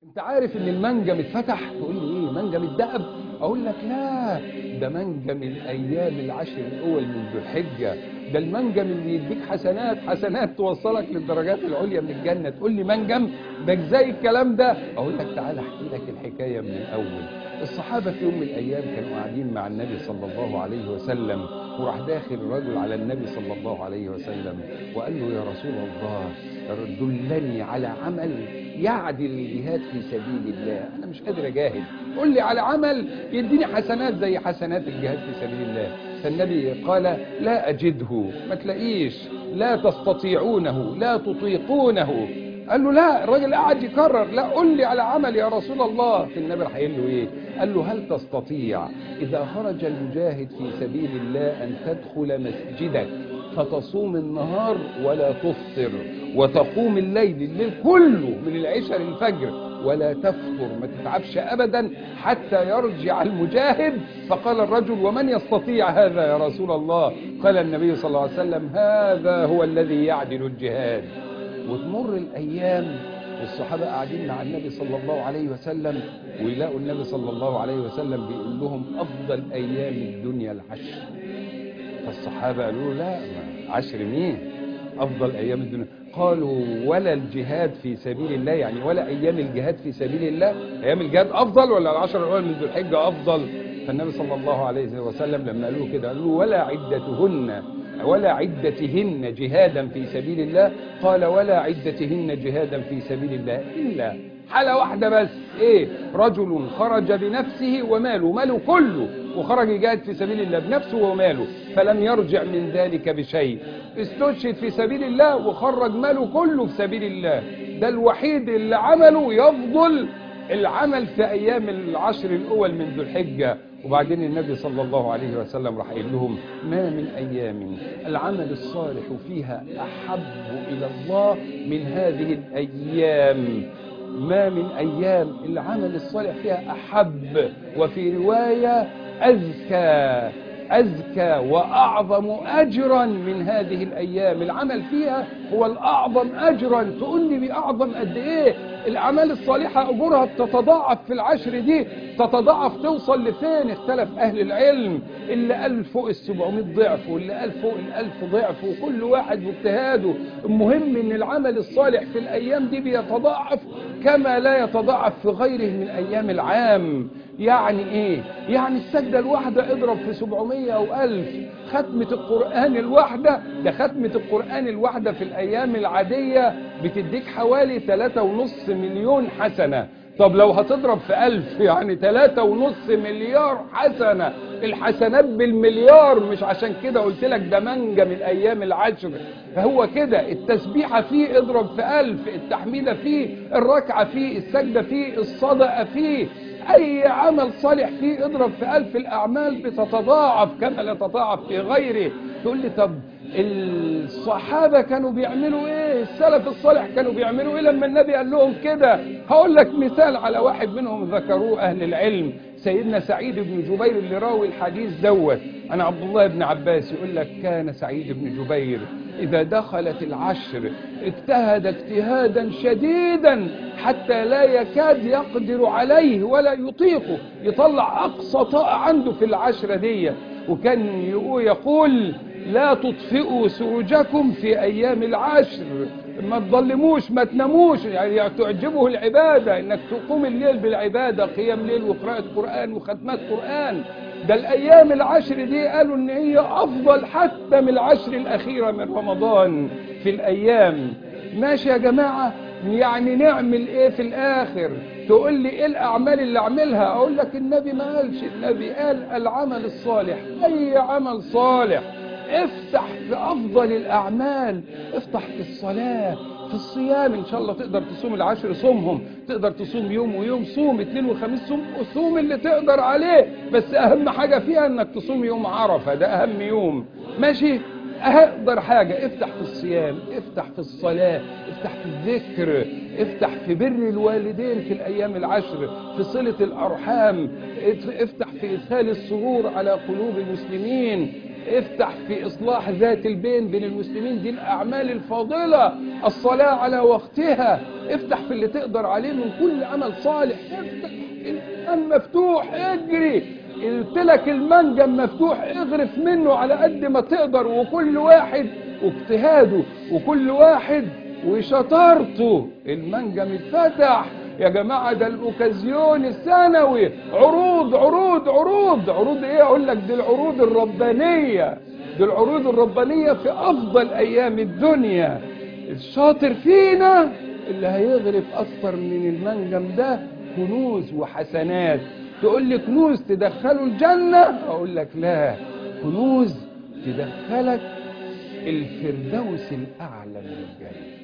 انت عارف ان المنجم اتفتح؟ تقول لي ايه منجم الذهب؟ اقول لك لا، ده منجم الايام العشر الاول من ذو الحجه. ده المنجم اللي يديك حسنات حسنات توصلك للدرجات العليا من الجنه. تقول لي منجم ده ازاي الكلام ده؟ اقول لك تعالى احكي لك الحكايه من الاول. الصحابه في يوم من الايام كانوا قاعدين مع النبي صلى الله عليه وسلم، وراح داخل رجل على النبي صلى الله عليه وسلم وقال له: يا رسول الله، دلني على عمل يعدل الجهاد في سبيل الله، انا مش قادر اجاهد، قل لي على عمل يديني حسنات زي حسنات الجهاد في سبيل الله. فالنبي قال: لا اجده، ما تلاقيش، لا تستطيعونه، لا تطيقونه. قال له: لا. الراجل قاعد يكرر: لا قل لي على عمل يا رسول الله. في النبي راح قايل له ايه؟ قال له: هل تستطيع اذا خرج المجاهد في سبيل الله ان تدخل مسجدك فتصوم النهار ولا تفطر، وتقوم الليل كله من العشاء للفجر ولا تفطر، ما تتعبش ابدا حتى يرجع المجاهد؟ فقال الرجل: ومن يستطيع هذا يا رسول الله؟ قال النبي صلى الله عليه وسلم: هذا هو الذي يعدل الجهاد. وتمر الايام والصحابه قاعدين مع النبي صلى الله عليه وسلم، ويلاقوا النبي صلى الله عليه وسلم بيقول لهم: افضل ايام الدنيا العشر. فالصحابه قالوا: لا، 10 مين؟ افضل ايام الدنيا. قالوا: ولا الجهاد في سبيل الله، يعني ولا ايام الجهاد في سبيل الله؟ ايام الجهاد افضل ولا العشر الاول من ذو الحجه افضل؟ فالنبي صلى الله عليه وسلم لما قالوا كده قال له: ولا عدتهن جهادا في سبيل الله. قال: ولا عدتهن جهادا في سبيل الله الا حالة واحدة بس. ايه؟ رجل خرج بنفسه وماله، ماله كله، وخرج يجاهد في سبيل الله بنفسه وماله، فلم يرجع من ذلك بشيء. استشهد في سبيل الله وخرج ماله كله في سبيل الله. ده الوحيد اللي عمله يفضل العمل في ايام العشر الاول من ذو الحجة. وبعدين النبي صلى الله عليه وسلم راح قايل لهم: ما من ايام العمل الصالح فيها احب الى الله من هذه الايام. ما من أيام العمل الصالح فيها أحب، وفي رواية أزكى وأعظم أجرا من هذه الأيام. العمل فيها هو الأعظم أجرا. تقول لي بأعظم قد إيه؟ الأعمال الصالحة أجورها بتتضاعف في العشر دي، تتضاعف توصل لفين؟ اختلف أهل العلم، اللي قال فوق 700 ضعف، واللي قال فوق 1000 ضعف، وكل واحد واجتهاده. المهم إن العمل الصالح في الأيام دي بيتضاعف كما لا يتضاعف في غيره من أيام العام. يعني إيه؟ يعني السجدة الواحدة اضرب في 700 أو 1000. ختمة القرآن الواحدة، ده ختمة القرآن الواحدة في الأيام العادية بتديك حوالي 3.5 مليون حسنة. طب لو هتضرب في 1000 يعني 3.5 مليار حسنة. الحسنات بالمليار. مش عشان كده قلت لك ده منجم الأيام العشر؟ فهو كده التسبيحة فيه اضرب في 1000، التحميدة فيه، الركعة فيه، السجدة فيه، الصدقة فيه، أي عمل صالح فيه اضرب في 1000. الأعمال بتتضاعف كما لا تتضاعف في غيره. تقول لي: طب الصحابة كانوا بيعملوا ايه؟ السلف الصالح كانوا بيعملوا ايه لما النبي قال لهم كده؟ هقول لك مثال على واحد منهم ذكروه أهل العلم، سيدنا سعيد بن جبير اللي راوي الحديث دوت عن عبد الله بن عباس. يقول لك: كان سعيد بن جبير إذا دخلت العشر اجتهد اجتهادا شديدا حتى لا يكاد يقدر عليه ولا يطيقه، يطلع أقصى طاقة عنده في العشرة دي. وكان يقول: لا تطفئوا سروجكم في أيام العشر، ما تظلموش، ما تناموش. يعني تعجبه العبادة، انك تقوم الليل بالعبادة، قيام ليل وقراءة قرآن وختمات قرآن. ده الأيام العشر دي قالوا ان هي أفضل حتى من العشر الأخيرة من رمضان في الأيام. ماشي يا جماعة؟ يعني نعمل ايه في الآخر؟ تقول لي ايه الأعمال اللي اعملها؟ اقول لك النبي ما قالش. النبي قال: العمل الصالح، أي عمل صالح. افتح في أفضل الأعمال، افتح في الصلاة، في الصيام. إن شاء الله تقدر تصوم العشر صومهم، تقدر تصوم يوم ويوم صوم، 2 وخميس صوم اللي تقدر عليه. بس أهم حاجة فيها إنك تصوم يوم عرفة، ده أهم يوم. ماشي؟ أقدر حاجة افتح في الصيام، افتح في الصلاة، افتح في الذكر، افتح في بر الوالدين في الأيام العشر، في صلة الأرحام، افتح في إدخال السرور على قلوب المسلمين، افتح في إصلاح ذات البين بين المسلمين، دي الأعمال الفاضلة، الصلاة على وقتها. افتح في اللي تقدر عليه من كل عمل صالح، افتح الآن مفتوح، اجري. قلت لك المنجم مفتوح، اغرف منه على قد ما تقدر، وكل واحد واجتهاده وكل واحد وشطارته. المنجم اتفتح يا جماعة، ده الأوكازيون السنوي، عروض عروض عروض عروض ايه اقول لك، دي العروض الربانية، دي العروض الربانية في أفضل أيام الدنيا. الشاطر فينا اللي هيغرف أكثر من المنجم ده كنوز وحسنات. تقول لي كنوز تدخله الجنة، أقول لك لا، كنوز تدخلك الفردوس الأعلى من الجنة.